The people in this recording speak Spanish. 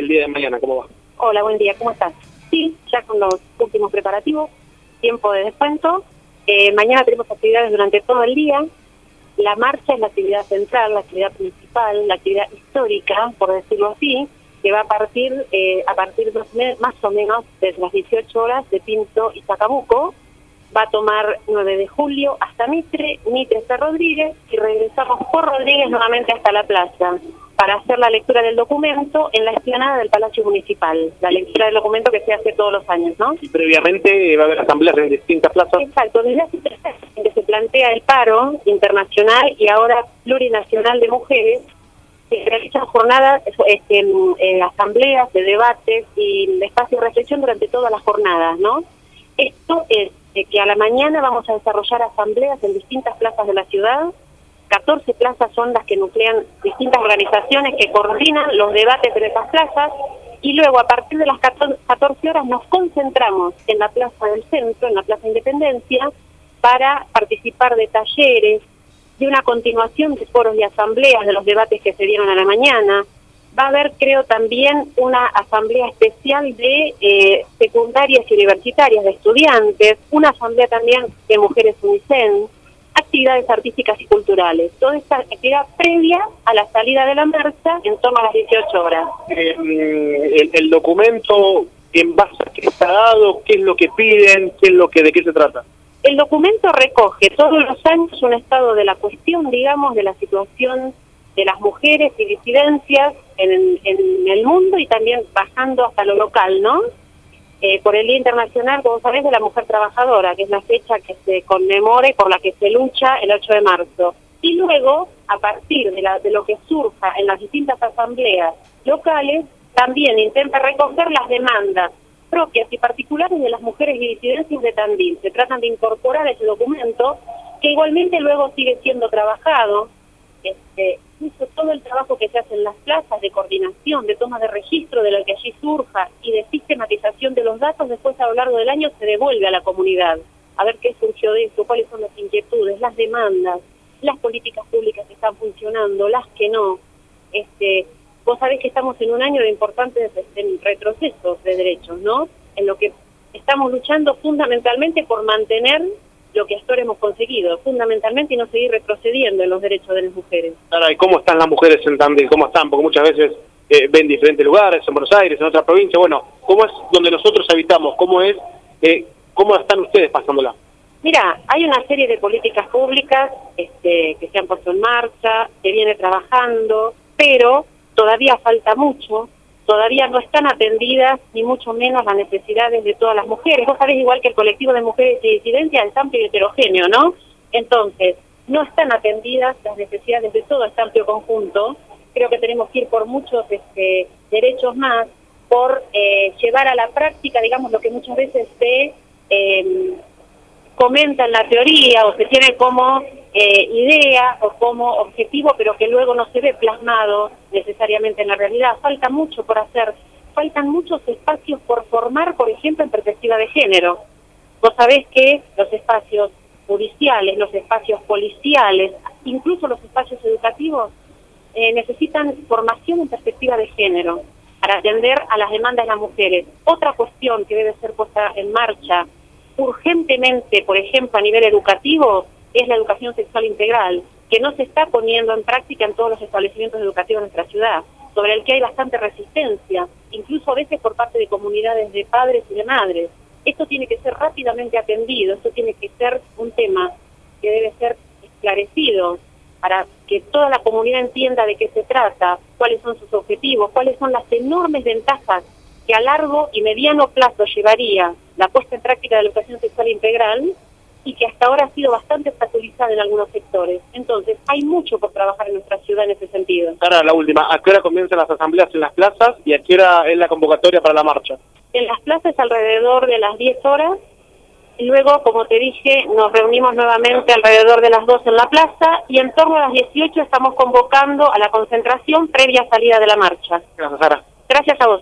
el día de mañana? ¿Cómo va? Hola, buen día, ¿cómo estás? Sí, ya con los últimos preparativos, tiempo de descuento. Mañana tenemos actividades durante todo el día. La marcha es la actividad central, la actividad principal, la actividad histórica, por decirlo así, que va a partir más o menos desde las 18 horas de Pinto y Chacabuco. Va a tomar 9 de julio hasta Mitre hasta Rodríguez, y regresamos por Rodríguez nuevamente hasta la plaza para hacer la lectura del documento en la explanada del Palacio Municipal. La lectura del documento que se hace todos los años, ¿no? Y previamente va a haber asambleas en distintas plazas. Exacto, desde hace 3 años que se plantea el paro internacional y ahora plurinacional de mujeres, se realizan jornadas, asambleas de debates y espacio de reflexión durante todas las jornadas, ¿no? Esto es que a la mañana vamos a desarrollar asambleas en distintas plazas de la ciudad. 14 plazas son las que nuclean distintas organizaciones que coordinan los debates de esas plazas, y luego a partir de las 14 horas nos concentramos en la plaza del centro, en la Plaza Independencia, para participar de talleres, de una continuación de foros y asambleas de los debates que se dieron a la mañana. Va a haber, creo, también una asamblea especial de secundarias y universitarias, de estudiantes, una asamblea también de mujeres UNICEN, actividades artísticas y culturales. Toda esta actividad previa a la salida de la marcha en torno a las 18 horas. El documento, ¿en base a qué está dado? ¿Qué es lo que piden? ¿De qué se trata? El documento recoge todos los años un estado de la cuestión, digamos, de la situación de las mujeres y disidencias en el mundo, y también bajando hasta lo local, ¿no? Por el Día Internacional, como sabés, de la Mujer Trabajadora, que es la fecha que se conmemora y por la que se lucha el 8 de marzo. Y luego, a partir de lo que surja en las distintas asambleas locales, también intenta recoger las demandas propias y particulares de las mujeres y disidencias de Tandil. Se tratan de incorporar ese documento, que igualmente luego sigue siendo trabajado. Incluso todo el trabajo que se hace en las plazas de coordinación, de toma de registro de lo que allí surja y de sistematización de los datos, después a lo largo del año se devuelve a la comunidad a ver qué surgió de eso, cuáles son las inquietudes, las demandas, las políticas públicas que están funcionando, las que no. Vos sabés que estamos en un año de importantes retrocesos de derechos, ¿no? En lo que estamos luchando fundamentalmente por mantener lo que hasta ahora hemos conseguido, fundamentalmente, y no seguir retrocediendo en los derechos de las mujeres. Ahora, ¿y cómo están las mujeres en Tandil? ¿Cómo están? Porque muchas veces ven diferentes lugares, en Buenos Aires, en otras provincias. Bueno, ¿cómo es donde nosotros habitamos? ¿Cómo están ustedes pasándola? Mira, hay una serie de políticas públicas que se han puesto en marcha, que viene trabajando, pero todavía falta mucho. Todavía no están atendidas, ni mucho menos, las necesidades de todas las mujeres. Vos sabés, igual que el colectivo de mujeres y disidencias es amplio y heterogéneo, ¿no? Entonces, no están atendidas las necesidades de todo este amplio conjunto. Creo que tenemos que ir por muchos derechos más, por llevar a la práctica, digamos, lo que muchas veces se comenta en la teoría o se tiene como idea o como objetivo, pero que luego no se ve plasmado necesariamente en la realidad. Falta mucho por hacer, faltan muchos espacios por formar, por ejemplo, en perspectiva de género. Vos sabés que los espacios judiciales, los espacios policiales, incluso los espacios educativos, necesitan formación en perspectiva de género para atender a las demandas de las mujeres. Otra cuestión que debe ser puesta en marcha urgentemente, por ejemplo, a nivel educativo, es la educación sexual integral, que no se está poniendo en práctica en todos los establecimientos educativos de nuestra ciudad, sobre el que hay bastante resistencia, incluso a veces por parte de comunidades de padres y de madres. Esto tiene que ser rápidamente atendido, esto tiene que ser un tema que debe ser esclarecido para que toda la comunidad entienda de qué se trata, cuáles son sus objetivos, cuáles son las enormes ventajas que a largo y mediano plazo llevaría la puesta en práctica de la educación sexual integral, y que hasta ahora ha sido bastante obstaculizada en algunos sectores. Entonces, hay mucho por trabajar en nuestra ciudad en ese sentido. Ahora, la última, ¿a qué hora comienzan las asambleas en las plazas y a qué hora es la convocatoria para la marcha? En las plazas alrededor de las 10 horas, y luego, como te dije, nos reunimos nuevamente alrededor de las 2 en la plaza, y en torno a las 18 estamos convocando a la concentración previa salida de la marcha. Gracias, Sara. Gracias a vos.